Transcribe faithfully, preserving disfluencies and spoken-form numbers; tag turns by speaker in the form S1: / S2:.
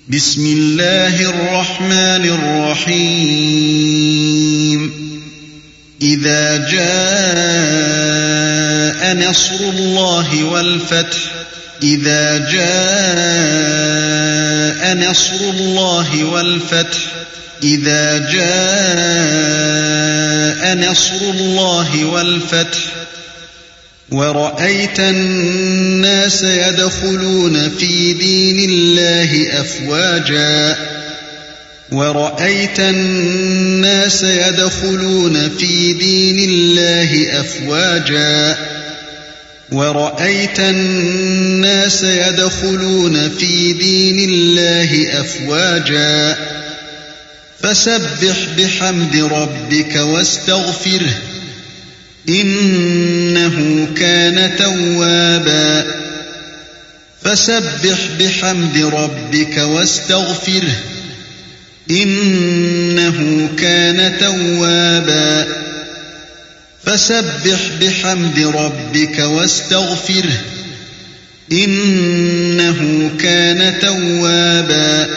S1: بسم الله الرحمن الرحيم إذا جاء نصر الله والفتح إذا جاء نصر الله والفتح إذا جاء نصر الله والفتح ورأيت الناس يدخلون في دين الله أفواجا ورأيت الناس يدخلون في دين الله أفواجا ورأيت الناس يدخلون في دين الله أفواجا فسبح بحمد ربك واستغفره إنه كان توابا فسبح بحمد ربك واستغفره إنه كان توابا فسبح بحمد ربك واستغفره إنه كان توابا